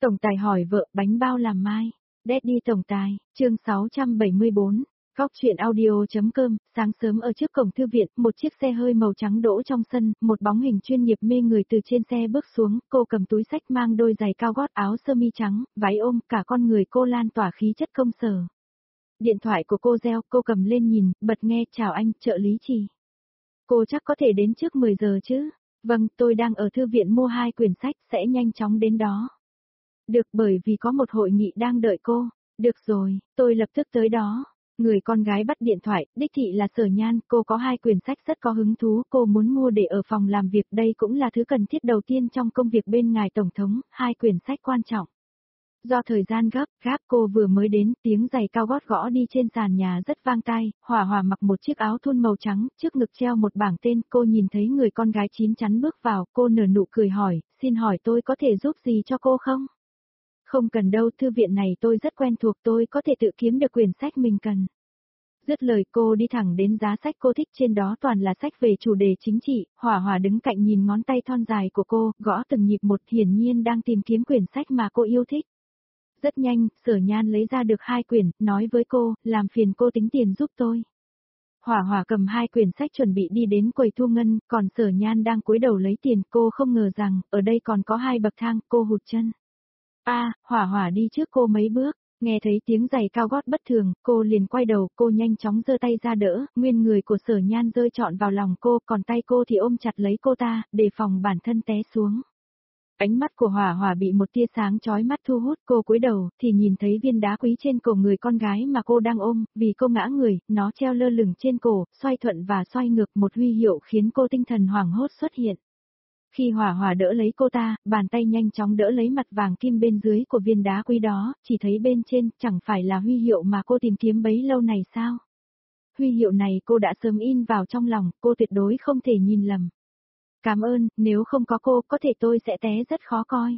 Tổng tài hỏi vợ bánh bao làm mai. Daddy tổng tài, chương 674. Góc chuyện audio.com, sáng sớm ở trước cổng thư viện, một chiếc xe hơi màu trắng đỗ trong sân, một bóng hình chuyên nghiệp mê người từ trên xe bước xuống, cô cầm túi xách mang đôi giày cao gót áo sơ mi trắng, váy ôm, cả con người cô lan tỏa khí chất công sở. Điện thoại của cô reo, cô cầm lên nhìn, bật nghe, chào anh, trợ lý Trì. Cô chắc có thể đến trước 10 giờ chứ? Vâng, tôi đang ở thư viện mua 2 quyển sách, sẽ nhanh chóng đến đó. Được, bởi vì có một hội nghị đang đợi cô. Được rồi, tôi lập tức tới đó. Người con gái bắt điện thoại, đích thị là Sở Nhan, cô có 2 quyển sách rất có hứng thú, cô muốn mua để ở phòng làm việc, đây cũng là thứ cần thiết đầu tiên trong công việc bên ngài Tổng thống, 2 quyển sách quan trọng. Do thời gian gấp, cô vừa mới đến, tiếng giày cao gót gõ đi trên sàn nhà rất vang tai, Hỏa Hỏa mặc một chiếc áo thun màu trắng, trước ngực treo một bảng tên, cô nhìn thấy người con gái chín chắn bước vào, cô nở nụ cười hỏi, xin hỏi tôi có thể giúp gì cho cô không? Không cần đâu, thư viện này tôi rất quen thuộc, tôi có thể tự kiếm được quyển sách mình cần. Dứt lời cô đi thẳng đến giá sách cô thích, trên đó toàn là sách về chủ đề chính trị, Hỏa Hỏa đứng cạnh nhìn ngón tay thon dài của cô, gõ từng nhịp một, hiển nhiên đang tìm kiếm quyển sách mà cô yêu thích. Rất nhanh, Sở Nhan lấy ra được 2 quyển, nói với cô, làm phiền cô tính tiền giúp tôi. Hỏa Hỏa cầm 2 quyển sách chuẩn bị đi đến quầy thu ngân, còn Sở Nhan đang cúi đầu lấy tiền, cô không ngờ rằng, ở đây còn có 2 bậc thang, cô hụt chân. Hỏa Hỏa đi trước cô mấy bước, nghe thấy tiếng giày cao gót bất thường, cô liền quay đầu, cô nhanh chóng giơ tay ra đỡ, nguyên người của Sở Nhan rơi trọn vào lòng cô, còn tay cô thì ôm chặt lấy cô ta, đề phòng bản thân té xuống. Ánh mắt của Hỏa Hỏa bị một tia sáng chói mắt thu hút, cô cúi đầu, thì nhìn thấy viên đá quý trên cổ người con gái mà cô đang ôm, vì cô ngã người, nó treo lơ lửng trên cổ, xoay thuận và xoay ngược, một huy hiệu khiến cô tinh thần hoảng hốt xuất hiện. Khi Hỏa Hỏa đỡ lấy cô ta, bàn tay nhanh chóng đỡ lấy mặt vàng kim bên dưới của viên đá quý đó, chỉ thấy bên trên, chẳng phải là huy hiệu mà cô tìm kiếm bấy lâu này sao? Huy hiệu này cô đã sớm in vào trong lòng, cô tuyệt đối không thể nhìn lầm. Cảm ơn, nếu không có cô, có thể tôi sẽ té rất khó coi.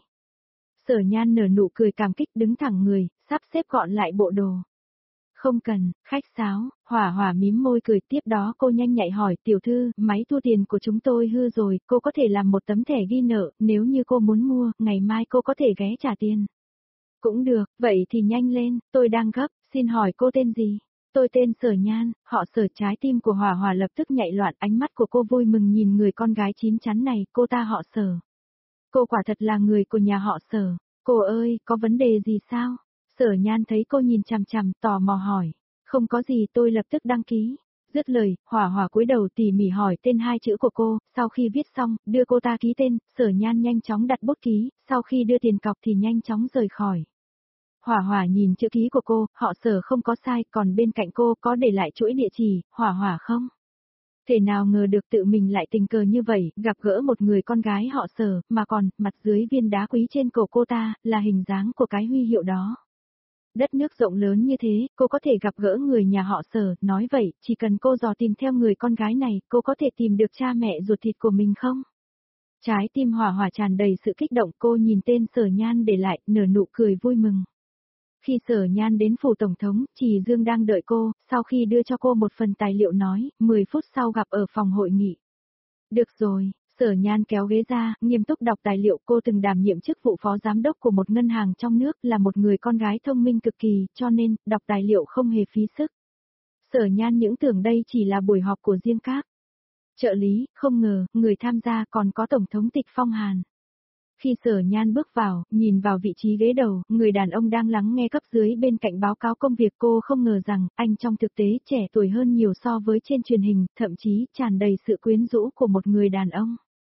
Sở Nhan nở nụ cười cảm kích, đứng thẳng người, sắp xếp gọn lại bộ đồ. Không cần, khách sáo, Hỏa Hỏa mím môi cười, tiếp đó cô nhanh nhạy hỏi, tiểu thư, máy thu tiền của chúng tôi hư rồi, cô có thể làm một tấm thẻ ghi nợ, nếu như cô muốn mua, ngày mai cô có thể ghé trả tiền. Cũng được, vậy thì nhanh lên, tôi đang gấp, xin hỏi cô tên gì? Tôi tên Sở Nhan, họ Sở. Trái tim của Hỏa Hỏa lập tức nhạy loạn, ánh mắt của cô vui mừng nhìn người con gái chín chắn này, cô ta họ Sở. Cô quả thật là người của nhà họ Sở. Cô ơi, có vấn đề gì sao? Sở Nhan thấy cô nhìn chằm chằm, tò mò hỏi. Không có gì, tôi lập tức đăng ký. Dứt lời, Hỏa Hỏa cúi đầu tỉ mỉ hỏi tên 2 chữ của cô, sau khi viết xong, đưa cô ta ký tên, Sở Nhan nhanh chóng đặt bút ký, sau khi đưa tiền cọc thì nhanh chóng rời khỏi. Hỏa Hỏa nhìn chữ ký của cô, họ Sở không có sai, còn bên cạnh cô có để lại chuỗi địa chỉ, Hỏa Hỏa không? Thể nào ngờ được tự mình lại tình cờ như vậy, gặp gỡ một người con gái họ Sở, mà còn, mặt dưới viên đá quý trên cổ cô ta, là hình dáng của cái huy hiệu đó. Đất nước rộng lớn như thế, cô có thể gặp gỡ người nhà họ Sở, nói vậy, chỉ cần cô dò tìm theo người con gái này, cô có thể tìm được cha mẹ ruột thịt của mình không? Trái tim Hỏa Hỏa tràn đầy sự kích động, cô nhìn tên Sở Nhan để lại, nở nụ cười vui mừng. Khi Sở Nhan đến phủ tổng thống, Trì Dương đang đợi cô, sau khi đưa cho cô một phần tài liệu nói, 10 phút sau gặp ở phòng hội nghị. Được rồi, Sở Nhan kéo ghế ra, nghiêm túc đọc tài liệu, cô từng đảm nhiệm chức vụ phó giám đốc của một ngân hàng trong nước, là một người con gái thông minh cực kỳ, cho nên, đọc tài liệu không hề phí sức. Sở Nhan những tưởng đây chỉ là buổi họp của riêng các trợ lý, không ngờ, người tham gia còn có Tổng thống Tịch Phong Hàn. Khi Sở Nhan bước vào, nhìn vào vị trí ghế đầu, người đàn ông đang lắng nghe cấp dưới bên cạnh báo cáo công việc, cô không ngờ rằng, anh trong thực tế trẻ tuổi hơn nhiều so với trên truyền hình, thậm chí tràn đầy sự quyến rũ của một người đàn ông.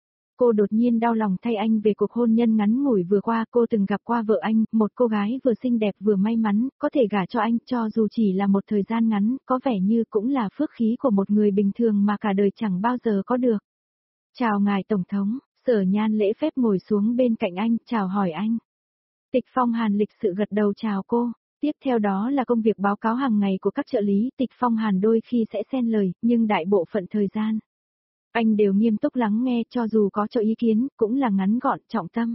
Cô đột nhiên đau lòng thay anh về cuộc hôn nhân ngắn ngủi vừa qua, cô từng gặp qua vợ anh, một cô gái vừa xinh đẹp vừa may mắn, có thể gả cho anh, cho dù chỉ là một thời gian ngắn, có vẻ như cũng là phước khí của một người bình thường mà cả đời chẳng bao giờ có được. Chào ngài Tổng thống. Sở Nhan lễ phép ngồi xuống bên cạnh anh, chào hỏi anh. Tịch Phong Hàn lịch sự gật đầu chào cô. Tiếp theo đó là công việc báo cáo hàng ngày của các trợ lý, Tịch Phong Hàn đôi khi sẽ xen lời, nhưng đại bộ phận thời gian anh đều nghiêm túc lắng nghe, cho dù có cho ý kiến, cũng là ngắn gọn, trọng tâm.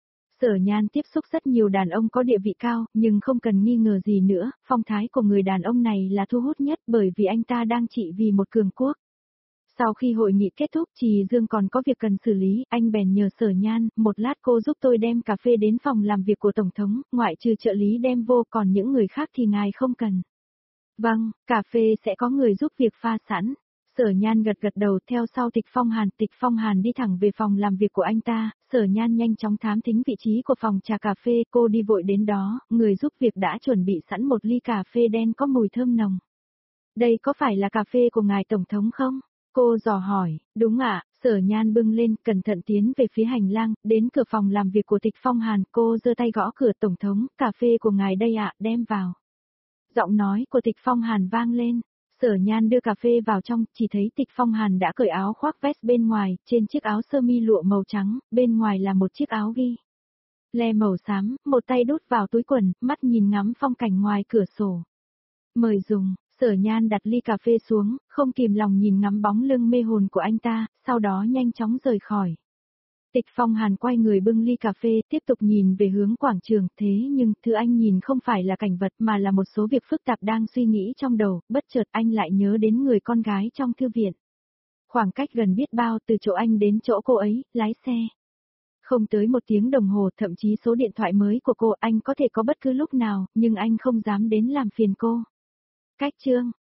Sở Nhan tiếp xúc rất nhiều đàn ông có địa vị cao, nhưng không cần nghi ngờ gì nữa, phong thái của người đàn ông này là thu hút nhất bởi vì anh ta đang trị vì một cường quốc. Sau khi hội nghị kết thúc Trì Dương còn có việc cần xử lý, anh bèn nhờ Sở Nhan, một lát cô giúp tôi đem cà phê đến phòng làm việc của Tổng thống, ngoại trừ trợ lý đem vô còn những người khác thì ngài không cần. Vâng, cà phê sẽ có người giúp việc pha sẵn. Sở Nhan gật gật đầu theo sau Tịch Phong Hàn đi thẳng về phòng làm việc của anh ta, Sở Nhan nhanh chóng thám thính vị trí của phòng trà cà phê, cô đi vội đến đó, người giúp việc đã chuẩn bị sẵn một ly cà phê đen có mùi thơm nồng. Đây có phải là cà phê của ngài Tổng thống không? Cô dò hỏi, đúng ạ, Sở Nhan bưng lên, cẩn thận tiến về phía hành lang, đến cửa phòng làm việc của Tịch Phong Hàn, cô giơ tay gõ cửa Tổng thống, cà phê của ngài đây ạ, đem vào. Giọng nói của Tịch Phong Hàn vang lên, Sở Nhan đưa cà phê vào trong, chỉ thấy Tịch Phong Hàn đã cởi áo khoác vest bên ngoài, trên chiếc áo sơ mi lụa màu trắng, bên ngoài là một chiếc áo ghi le màu xám, một tay đút vào túi quần, mắt nhìn ngắm phong cảnh ngoài cửa sổ. Mời dùng. Sở Nhan đặt ly cà phê xuống, không kìm lòng nhìn ngắm bóng lưng mê hồn của anh ta, sau đó nhanh chóng rời khỏi. Tịch Phong Hàn quay người bưng ly cà phê, tiếp tục nhìn về hướng quảng trường, thế nhưng, thứ anh nhìn không phải là cảnh vật mà là một số việc phức tạp đang suy nghĩ trong đầu, bất chợt anh lại nhớ đến người con gái trong thư viện. Khoảng cách gần biết bao từ chỗ anh đến chỗ cô ấy, lái xe. Không tới 1 tiếng đồng hồ, thậm chí số điện thoại mới của cô anh có thể có bất cứ lúc nào, nhưng anh không dám đến làm phiền cô. Cách chương